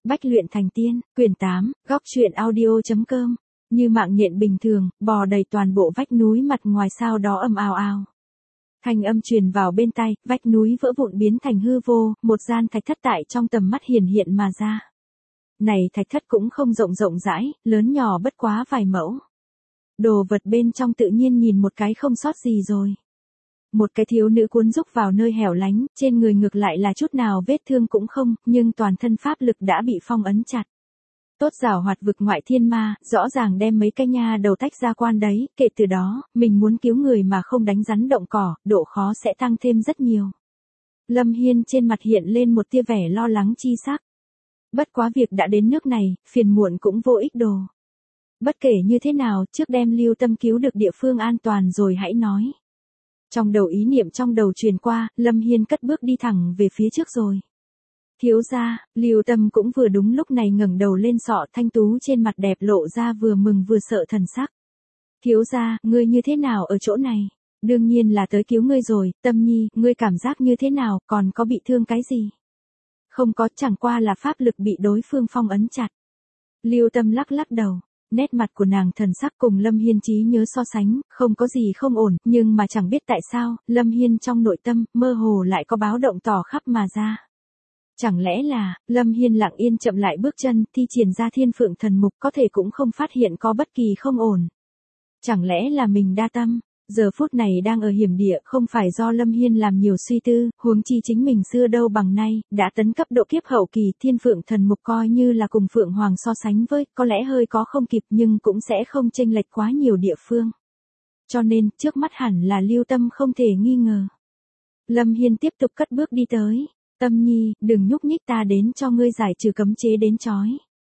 Bách luyện thành tiên, quyển 8, góc truyện audio.com. Như mạng nhện bình thường, bò đầy toàn bộ vách núi mặt ngoài, sau đó ầm ào ào. Thanh âm truyền vào bên tai, vách núi vỡ vụn biến thành hư vô, một gian thạch thất tại trong tầm mắt hiển hiện mà ra. Này thạch thất cũng không rộng rãi, lớn nhỏ bất quá vài mẫu. Đồ vật bên trong tự nhiên nhìn một cái không sót gì rồi. Một cái thiếu nữ cuốn rúc vào nơi hẻo lánh, trên người ngược lại là chút nào vết thương cũng không, nhưng toàn thân pháp lực đã bị phong ấn chặt. Tốt giảo hoạt vực ngoại thiên ma, rõ ràng đem mấy cái nha đầu tách ra quan đấy, kể từ đó, mình muốn cứu người mà không đánh rắn động cỏ, độ khó sẽ tăng thêm rất nhiều. Lâm Hiên trên mặt hiện lên một tia vẻ lo lắng chi sắc. Bất quá việc đã đến nước này, phiền muộn cũng vô ích đồ. Bất kể như thế nào, trước đem Lưu Tâm cứu được địa phương an toàn rồi hãy nói. Trong đầu ý niệm trong đầu truyền qua, Lâm Hiên cất bước đi thẳng về phía trước rồi. Thiếu gia, Lưu Tâm cũng vừa đúng lúc này ngẩng đầu lên, sọ thanh tú trên mặt đẹp lộ ra vừa mừng vừa sợ thần sắc. Thiếu gia, ngươi như thế nào ở chỗ này? Đương nhiên là tới cứu ngươi rồi, Tâm Nhi, ngươi cảm giác như thế nào, còn có bị thương cái gì? Không có, chẳng qua là pháp lực bị đối phương phong ấn chặt. Lưu Tâm lắc lắc đầu. Nét mặt của nàng thần sắc cùng Lâm Hiên trí nhớ so sánh, không có gì không ổn, nhưng mà chẳng biết tại sao, Lâm Hiên trong nội tâm, mơ hồ lại có báo động tỏ khắp mà ra. Chẳng lẽ là, Lâm Hiên lặng yên chậm lại bước chân, thi triển ra thiên phượng thần mục, có thể cũng không phát hiện có bất kỳ không ổn. Chẳng lẽ là mình đa tâm? Giờ phút này đang ở hiểm địa, không phải do Lâm Hiên làm nhiều suy tư, huống chi chính mình xưa đâu bằng nay, đã tấn cấp độ kiếp hậu kỳ, thiên phượng thần mục coi như là cùng phượng hoàng so sánh với, có lẽ hơi có không kịp nhưng cũng sẽ không chênh lệch quá nhiều địa phương. Cho nên, trước mắt hẳn là Lưu Tâm không thể nghi ngờ. Lâm Hiên tiếp tục cất bước đi tới. Tâm Nhi, đừng nhúc nhích, ta đến cho ngươi giải trừ cấm chế đến chói.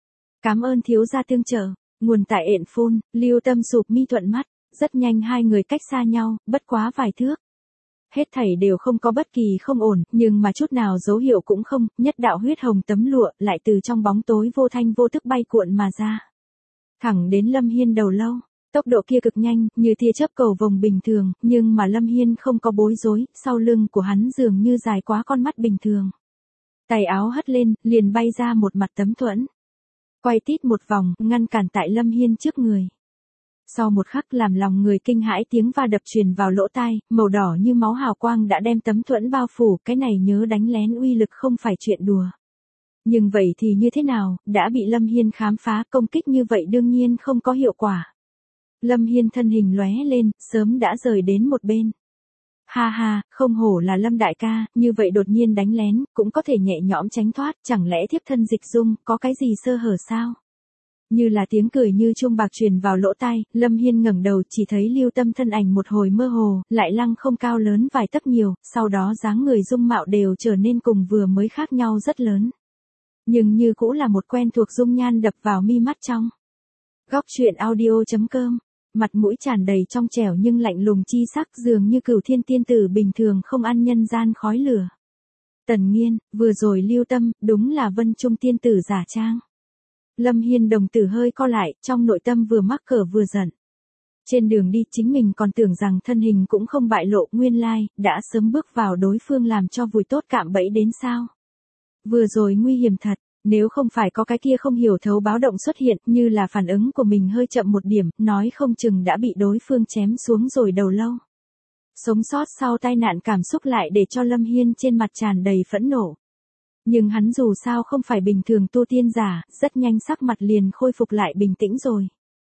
Cảm ơn thiếu gia tương trợ. Nguồn tại ện phun, Lưu Tâm sụp mi thuận mắt. Rất nhanh hai người cách xa nhau, bất quá vài thước. Hết thảy đều không có bất kỳ không ổn, nhưng mà chút nào dấu hiệu cũng không, nhất đạo huyết hồng tấm lụa lại từ trong bóng tối vô thanh vô tức bay cuộn mà ra. Thẳng đến Lâm Hiên đầu lâu, tốc độ kia cực nhanh, như tia chớp cầu vồng bình thường, nhưng mà Lâm Hiên không có bối rối, sau lưng của hắn dường như dài quá con mắt bình thường. Tay áo hất lên, liền bay ra một mặt tấm thuẫn. Quay tít một vòng, ngăn cản tại Lâm Hiên trước người. Sau một khắc làm lòng người kinh hãi tiếng va đập truyền vào lỗ tai, màu đỏ như máu hào quang đã đem tấm thuẫn bao phủ, cái này nhớ đánh lén uy lực không phải chuyện đùa. Nhưng vậy thì như thế nào, đã bị Lâm Hiên khám phá, công kích như vậy đương nhiên không có hiệu quả. Lâm Hiên thân hình lóe lên, sớm đã rời đến một bên. Ha ha, không hổ là Lâm đại ca, như vậy đột nhiên đánh lén, cũng có thể nhẹ nhõm tránh thoát, chẳng lẽ thiếp thân dịch dung, có cái gì sơ hở sao? Như là tiếng cười như chuông bạc truyền vào lỗ tai, Lâm Hiên ngẩng đầu chỉ thấy Lưu Tâm thân ảnh một hồi mơ hồ, lại lăng không cao lớn vài tấc nhiều, sau đó dáng người dung mạo đều trở nên cùng vừa mới khác nhau rất lớn. Nhưng như cũ là một quen thuộc dung nhan đập vào mi mắt trong. Góc truyện audio.com, mặt mũi tràn đầy trong trẻo nhưng lạnh lùng chi sắc, dường như cửu thiên tiên tử bình thường không ăn nhân gian khói lửa. Tần Nghiên, vừa rồi Lưu Tâm, đúng là Vân Trung tiên tử giả trang. Lâm Hiên đồng tử hơi co lại, trong nội tâm vừa mắc cỡ vừa giận. Trên đường đi chính mình còn tưởng rằng thân hình cũng không bại lộ, nguyên lai, đã sớm bước vào đối phương làm cho vùi tốt cạm bẫy đến sao. Vừa rồi nguy hiểm thật, nếu không phải có cái kia không hiểu thấu báo động xuất hiện, như là phản ứng của mình hơi chậm một điểm, nói không chừng đã bị đối phương chém xuống rồi đầu lâu. Sống sót sau tai nạn cảm xúc lại để cho Lâm Hiên trên mặt tràn đầy phẫn nộ. Nhưng hắn dù sao không phải bình thường tu tiên giả, rất nhanh sắc mặt liền khôi phục lại bình tĩnh rồi.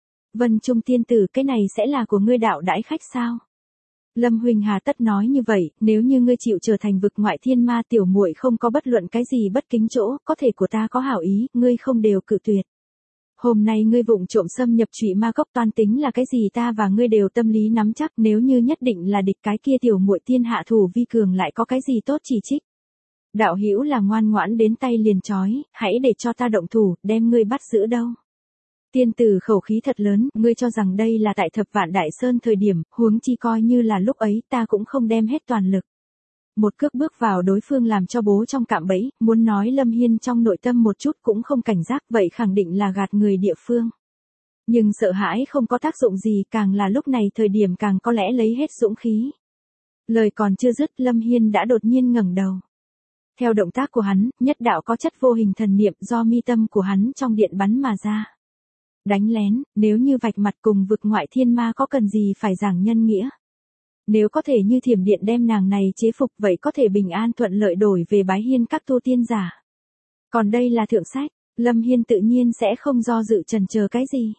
Vân Trung tiên tử, cái này sẽ là của ngươi đạo đãi khách sao? Lâm Huỳnh hà tất nói như vậy, nếu như ngươi chịu trở thành vực ngoại thiên ma, tiểu muội không có bất luận cái gì bất kính chỗ, có thể của ta có hảo ý, ngươi không đều cự tuyệt. Hôm nay ngươi vụng trộm xâm nhập Trụy Ma Cốc, toan tính là cái gì ta và ngươi đều tâm lý nắm chắc, nếu như nhất định là địch, cái kia tiểu muội tiên hạ thủ vi cường lại có cái gì tốt chỉ trích. Đạo hữu là ngoan ngoãn đến tay liền chói, hãy để cho ta động thủ, đem ngươi bắt giữ đâu. Tiên tử khẩu khí thật lớn, ngươi cho rằng đây là tại Thập Vạn Đại Sơn thời điểm, huống chi coi như là lúc ấy, ta cũng không đem hết toàn lực. Một cước bước vào đối phương làm cho bố trong cạm bẫy, muốn nói Lâm Hiên trong nội tâm một chút cũng không cảnh giác, vậy khẳng định là gạt người địa phương. Nhưng sợ hãi không có tác dụng gì, càng là lúc này thời điểm càng có lẽ lấy hết dũng khí. Lời còn chưa dứt, Lâm Hiên đã đột nhiên ngẩng đầu. Theo động tác của hắn, nhất đạo có chất vô hình thần niệm do mi tâm của hắn trong điện bắn mà ra. Đánh lén, nếu như vạch mặt cùng vực ngoại thiên ma có cần gì phải giảng nhân nghĩa. Nếu có thể như thiểm điện đem nàng này chế phục vậy có thể bình an thuận lợi đổi về bái hiên các tu tiên giả. Còn đây là thượng sách, Lâm Hiên tự nhiên sẽ không do dự chần chờ cái gì.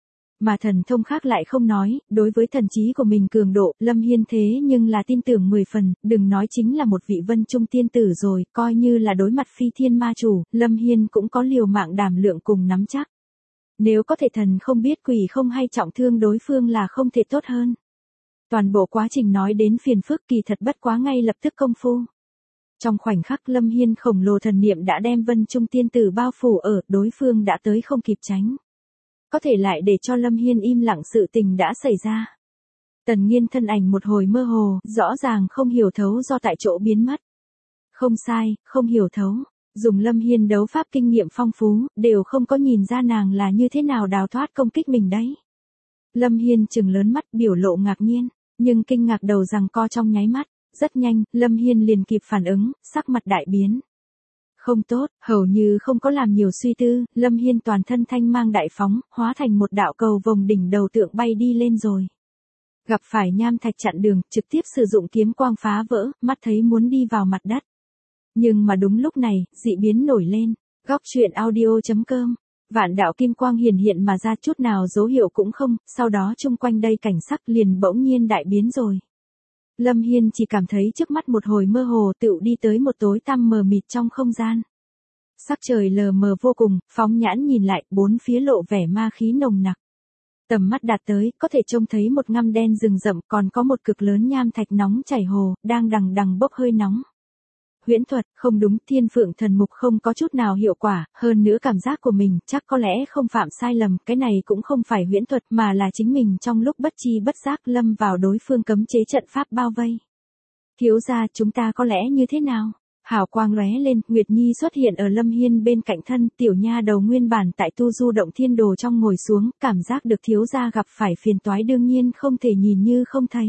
Mà thần thông khác lại không nói, đối với thần trí của mình cường độ, Lâm Hiên thế nhưng là tin tưởng 10 phần, đừng nói chính là một vị vân trung tiên tử rồi, coi như là đối mặt phi thiên ma chủ, Lâm Hiên cũng có liều mạng đảm lượng cùng nắm chắc. Nếu có thể thần không biết quỷ không hay trọng thương đối phương là không thể tốt hơn. Toàn bộ quá trình nói đến phiền phức kỳ thật bất quá ngay lập tức công phu. Trong khoảnh khắc Lâm Hiên khổng lồ thần niệm đã đem vân trung tiên tử bao phủ ở, đối phương đã tới không kịp tránh. Có thể lại để cho Lâm Hiên im lặng sự tình đã xảy ra. Tần Nghiên thân ảnh một hồi mơ hồ, rõ ràng không hiểu thấu do tại chỗ biến mất. Không sai, không hiểu thấu. Dùng Lâm Hiên đấu pháp kinh nghiệm phong phú, đều không có nhìn ra nàng là như thế nào đào thoát công kích mình đấy. Lâm Hiên trừng lớn mắt biểu lộ ngạc nhiên, nhưng kinh ngạc đầu rằng co trong nháy mắt. Rất nhanh, Lâm Hiên liền kịp phản ứng, sắc mặt đại biến. Không tốt, hầu như không có làm nhiều suy tư, Lâm Hiên toàn thân thanh mang đại phóng, hóa thành một đạo cầu vồng đỉnh đầu tượng bay đi lên rồi. Gặp phải nham thạch chặn đường, trực tiếp sử dụng kiếm quang phá vỡ, mắt thấy muốn đi vào mặt đất. Nhưng mà đúng lúc này, dị biến nổi lên, góc truyện audio.com. Vạn đạo kim quang hiển hiện mà ra chút nào dấu hiệu cũng không, sau đó chung quanh đây cảnh sắc liền bỗng nhiên đại biến rồi. Lâm Hiên chỉ cảm thấy trước mắt một hồi mơ hồ tựu đi tới một tối tăm mờ mịt trong không gian. Sắc trời lờ mờ vô cùng, phóng nhãn nhìn lại, bốn phía lộ vẻ ma khí nồng nặc. Tầm mắt đạt tới, có thể trông thấy một ngăm đen rừng rậm, còn có một cực lớn nham thạch nóng chảy hồ, đang đằng đằng bốc hơi nóng. Huyễn thuật, không đúng, thiên phượng thần mục không có chút nào hiệu quả, hơn nữa cảm giác của mình, chắc có lẽ không phạm sai lầm, cái này cũng không phải huyễn thuật mà là chính mình trong lúc bất chi bất giác lâm vào đối phương cấm chế trận pháp bao vây. Thiếu gia, chúng ta có lẽ như thế nào? Hào quang lóe lên, Nguyệt Nhi xuất hiện ở Lâm Hiên bên cạnh thân, tiểu nha đầu nguyên bản tại tu du động thiên đồ trong ngồi xuống, cảm giác được thiếu gia gặp phải phiền toái đương nhiên không thể nhìn như không thấy.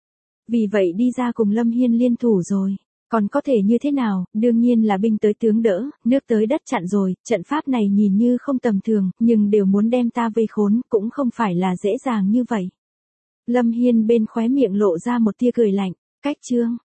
Vì vậy đi ra cùng Lâm Hiên liên thủ rồi. Còn có thể như thế nào, đương nhiên là binh tới tướng đỡ, nước tới đất chặn rồi, trận pháp này nhìn như không tầm thường, nhưng đều muốn đem ta vây khốn, cũng không phải là dễ dàng như vậy. Lâm Hiên bên khóe miệng lộ ra một tia cười lạnh, cách chương.